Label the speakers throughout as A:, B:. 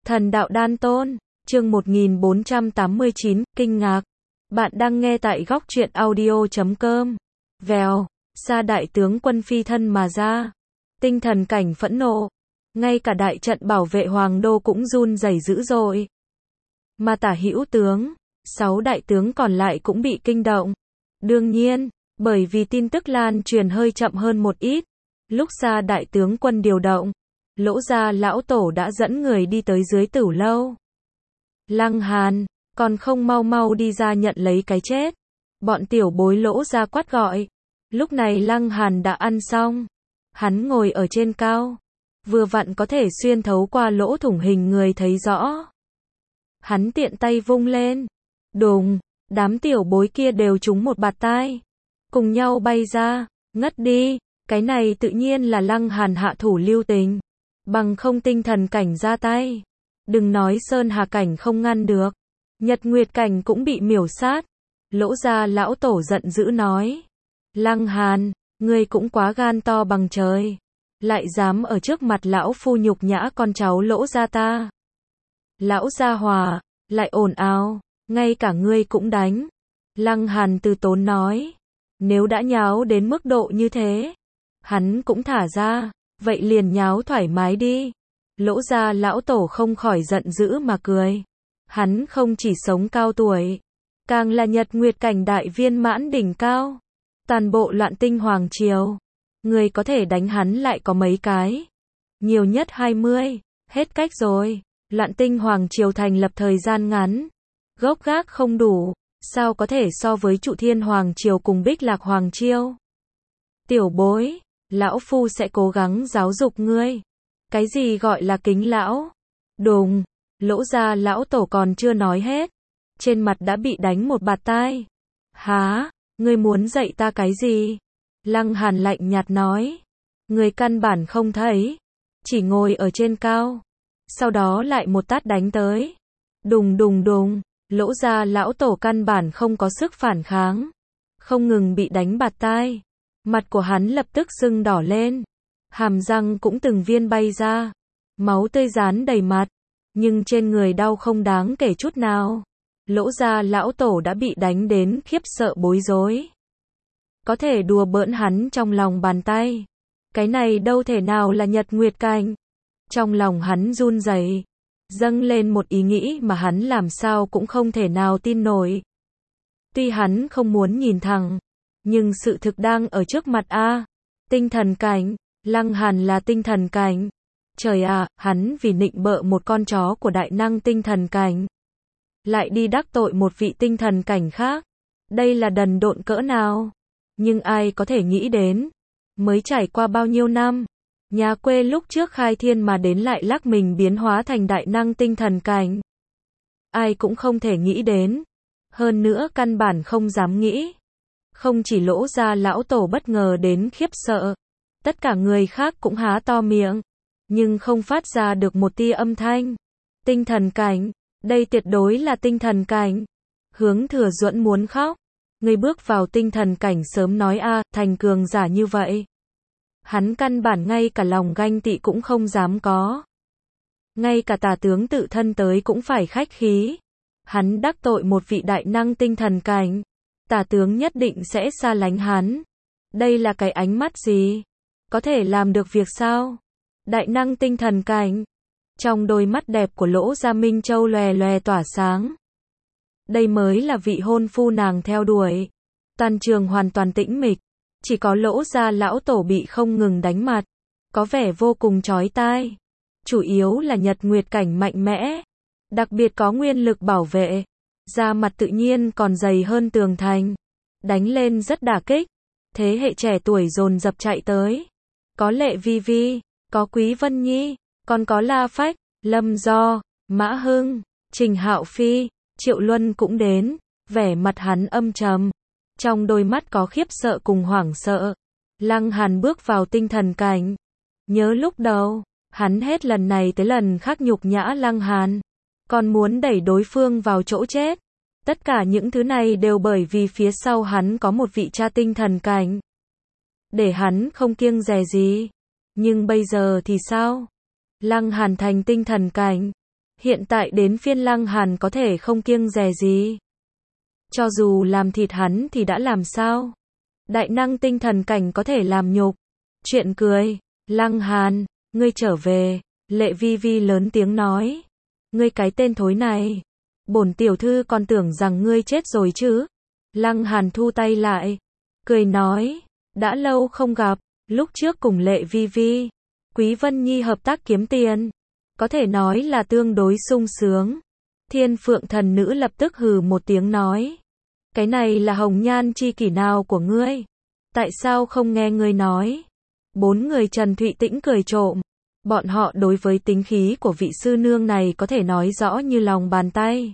A: Thần đạo đan tôn, chương 1489, kinh ngạc. Bạn đang nghe tại góc truyện audio.com. Vèo, xa đại tướng quân phi thân mà ra. Tinh thần cảnh phẫn nộ. Ngay cả đại trận bảo vệ hoàng đô cũng run rẩy dữ dội. Mà Tả Hữu tướng, 6 đại tướng còn lại cũng bị kinh động. Đương nhiên, bởi vì tin tức lan truyền hơi chậm hơn một ít. Lúc xa đại tướng quân điều động, Lỗ gia lão tổ đã dẫn người đi tới dưới Tửu lâu. Lăng Hàn, còn không mau mau đi ra nhận lấy cái chết. Bọn tiểu bối Lỗ gia quát gọi. Lúc này Lăng Hàn đã ăn xong. Hắn ngồi ở trên cao. Vừa vặn có thể xuyên thấu qua lỗ thủng hình người thấy rõ. Hắn tiện tay vung lên. Đùng, đám tiểu bối kia đều trúng một bạt tai. Cùng nhau bay ra, ngất đi. Cái này tự nhiên là Lăng Hàn hạ thủ lưu tình. Bằng không tinh thần cảnh ra tay. Đừng nói Sơn Hà cảnh không ngăn được. Nhật Nguyệt cảnh cũng bị miểu sát. Lỗ gia lão tổ giận dữ nói. Lăng Hàn, ngươi cũng quá gan to bằng trời. Lại dám ở trước mặt lão phu nhục nhã con cháu Lỗ gia ta. Lão gia hòa, lại ồn ào, ngay cả ngươi cũng đánh. Lăng Hàn từ tốn nói. Nếu đã nháo đến mức độ như thế, hắn cũng thả ra. Vậy liền nháo thoải mái đi. Lỗ gia lão tổ không khỏi giận dữ mà cười. Hắn không chỉ sống cao tuổi, càng là Nhật Nguyệt cảnh đại viên mãn đỉnh cao. Toàn bộ Loạn Tinh Hoàng Triều, người có thể đánh hắn lại có mấy cái. Nhiều nhất 20, hết cách rồi. Loạn Tinh Hoàng Triều thành lập thời gian ngắn, gốc gác không đủ, sao có thể so với Trụ Thiên Hoàng Triều cùng Bích Lạc Hoàng Triều. Tiểu bối, lão phu sẽ cố gắng giáo dục ngươi. Cái gì gọi là kính lão? Đùng, Lỗ gia lão tổ còn chưa nói hết. Trên mặt đã bị đánh một bạt tai. Há, ngươi muốn dạy ta cái gì? Lăng Hàn lạnh nhạt nói. Ngươi căn bản không thấy. Chỉ ngồi ở trên cao. Sau đó lại một tát đánh tới. Đùng đùng đùng, Lỗ gia lão tổ căn bản không có sức phản kháng. Không ngừng bị đánh bạt tai. Mặt của hắn lập tức sưng đỏ lên. Hàm răng cũng từng viên bay ra. Máu tươi dán đầy mặt. Nhưng trên người đau không đáng kể chút nào. Lỗ gia lão tổ đã bị đánh đến khiếp sợ bối rối. Có thể đùa bỡn hắn trong lòng bàn tay. Cái này đâu thể nào là Nhật Nguyệt cảnh. Trong lòng hắn run rẩy, dâng lên một ý nghĩ mà hắn làm sao cũng không thể nào tin nổi. Tuy hắn không muốn nhìn thẳng, nhưng sự thực đang ở trước mặt a. Tinh thần cảnh, Lăng Hàn là tinh thần cảnh. Trời à, hắn vì nịnh bợ một con chó của đại năng tinh thần cảnh, lại đi đắc tội một vị tinh thần cảnh khác. Đây là đần độn cỡ nào? Nhưng ai có thể nghĩ đến, mới trải qua bao nhiêu năm, nhà quê lúc trước khai thiên mà đến lại lắc mình biến hóa thành đại năng tinh thần cảnh. Ai cũng không thể nghĩ đến. Hơn nữa căn bản không dám nghĩ. Không chỉ Lỗ gia lão tổ bất ngờ đến khiếp sợ, tất cả người khác cũng há to miệng, nhưng không phát ra được một tia âm thanh. Tinh thần cảnh, đây tuyệt đối là tinh thần cảnh. Hướng Thừa Duẫn muốn khóc. Người bước vào tinh thần cảnh sớm nói a, thành cường giả như vậy. Hắn căn bản ngay cả lòng ganh tị cũng không dám có. Ngay cả Tả tướng tự thân tới cũng phải khách khí. Hắn đắc tội một vị đại năng tinh thần cảnh, Tả tướng nhất định sẽ xa lánh hắn. Đây là cái ánh mắt gì? Có thể làm được việc sao? Đại năng tinh thần cảnh. Trong đôi mắt đẹp của Lỗ gia Minh Châu lòe lòe tỏa sáng. Đây mới là vị hôn phu nàng theo đuổi. Toàn trường hoàn toàn tĩnh mịch. Chỉ có Lỗ gia lão tổ bị không ngừng đánh mặt. Có vẻ vô cùng chói tai. Chủ yếu là Nhật Nguyệt cảnh mạnh mẽ. Đặc biệt có nguyên lực bảo vệ. Da mặt tự nhiên còn dày hơn tường thành. Đánh lên rất đả kích. Thế hệ trẻ tuổi dồn dập chạy tới. Có Lệ Vi Vi, có Quý Vân Nhi, còn có La Phách, Lâm Do, Mã Hưng, Trình Hạo Phi, Triệu Luân cũng đến. Vẻ mặt hắn âm trầm. Trong đôi mắt có khiếp sợ cùng hoảng sợ. Lăng Hàn bước vào tinh thần cảnh. Nhớ lúc đầu, hắn hết lần này tới lần khác nhục nhã Lăng Hàn. Còn muốn đẩy đối phương vào chỗ chết. Tất cả những thứ này đều bởi vì phía sau hắn có một vị cha tinh thần cảnh. Để hắn không kiêng dè gì. Nhưng bây giờ thì sao? Lăng Hàn thành tinh thần cảnh. Hiện tại đến phiên Lăng Hàn có thể không kiêng dè gì. Cho dù làm thịt hắn thì đã làm sao? Đại năng tinh thần cảnh có thể làm nhục. Chuyện cười. Lăng Hàn, ngươi trở về. Lệ Vi Vi lớn tiếng nói. Ngươi cái tên thối này. Bổn tiểu thư còn tưởng rằng ngươi chết rồi chứ. Lăng Hàn thu tay lại. Cười nói. Đã lâu không gặp. Lúc trước cùng Lệ Vi Vi, Quý Vân Nhi hợp tác kiếm tiền. Có thể nói là tương đối sung sướng. Thiên Phượng thần nữ lập tức hừ một tiếng nói. Cái này là hồng nhan chi kỷ nào của ngươi? Tại sao không nghe ngươi nói? Bốn người Trần Thụy Tĩnh cười trộm. Bọn họ đối với tính khí của vị sư nương này có thể nói rõ như lòng bàn tay.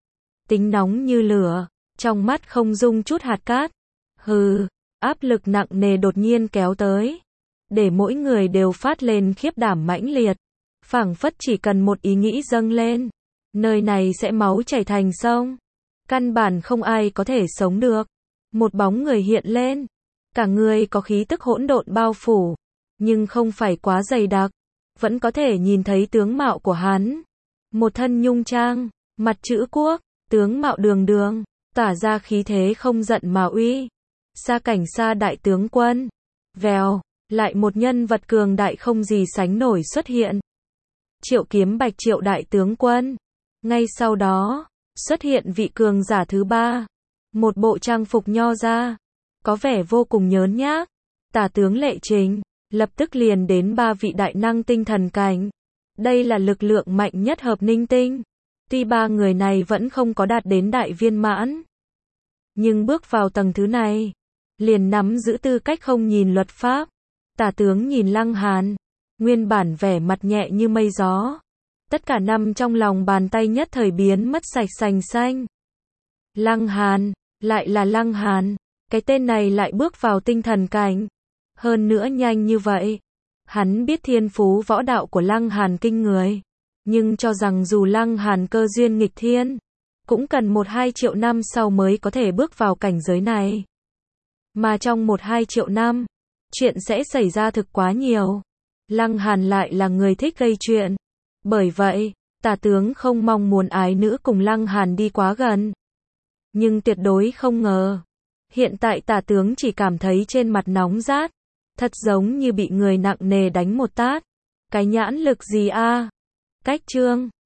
A: Tính nóng như lửa, trong mắt không dung chút hạt cát. Hừ, áp lực nặng nề đột nhiên kéo tới. Để mỗi người đều phát lên khiếp đảm mãnh liệt. Phảng phất chỉ cần một ý nghĩ dâng lên. Nơi này sẽ máu chảy thành sông. Căn bản không ai có thể sống được. Một bóng người hiện lên. Cả người có khí tức hỗn độn bao phủ. Nhưng không phải quá dày đặc. Vẫn có thể nhìn thấy tướng mạo của hắn. Một thân nhung trang, mặt chữ quốc, tướng mạo đường đường, tỏa ra khí thế không giận mà uy. Sa Cảnh Sa đại tướng quân. Vèo, lại một nhân vật cường đại không gì sánh nổi xuất hiện. Triệu Kiếm Bạch Triệu đại tướng quân. Ngay sau đó, xuất hiện vị cường giả thứ ba. Một bộ trang phục nho ra, có vẻ vô cùng nhớn nhác. Tả tướng Lệ Trình, lập tức liền đến ba vị đại năng tinh thần cảnh. Đây là lực lượng mạnh nhất hợp Ninh Tinh. Tuy ba người này vẫn không có đạt đến đại viên mãn, nhưng bước vào tầng thứ này, liền nắm giữ tư cách không nhìn luật pháp. Tả tướng nhìn Lăng Hàn, nguyên bản vẻ mặt nhẹ như mây gió. Tất cả nằm trong lòng bàn tay nhất thời biến mất sạch sành xanh. Lăng Hàn, lại là Lăng Hàn, cái tên này lại bước vào tinh thần cảnh. Hơn nữa nhanh như vậy. Hắn biết thiên phú võ đạo của Lăng Hàn kinh người. Nhưng cho rằng dù Lăng Hàn cơ duyên nghịch thiên, cũng cần 1-2 triệu năm sau mới có thể bước vào cảnh giới này. Mà trong 1-2 triệu năm, chuyện sẽ xảy ra thực quá nhiều. Lăng Hàn lại là người thích gây chuyện. Bởi vậy, tả tướng không mong muốn ái nữ cùng Lăng Hàn đi quá gần. Nhưng tuyệt đối không ngờ. Hiện tại tả tướng chỉ cảm thấy trên mặt nóng rát. Thật giống như bị người nặng nề đánh một tát. Cái nhãn lực gì a? Cách chương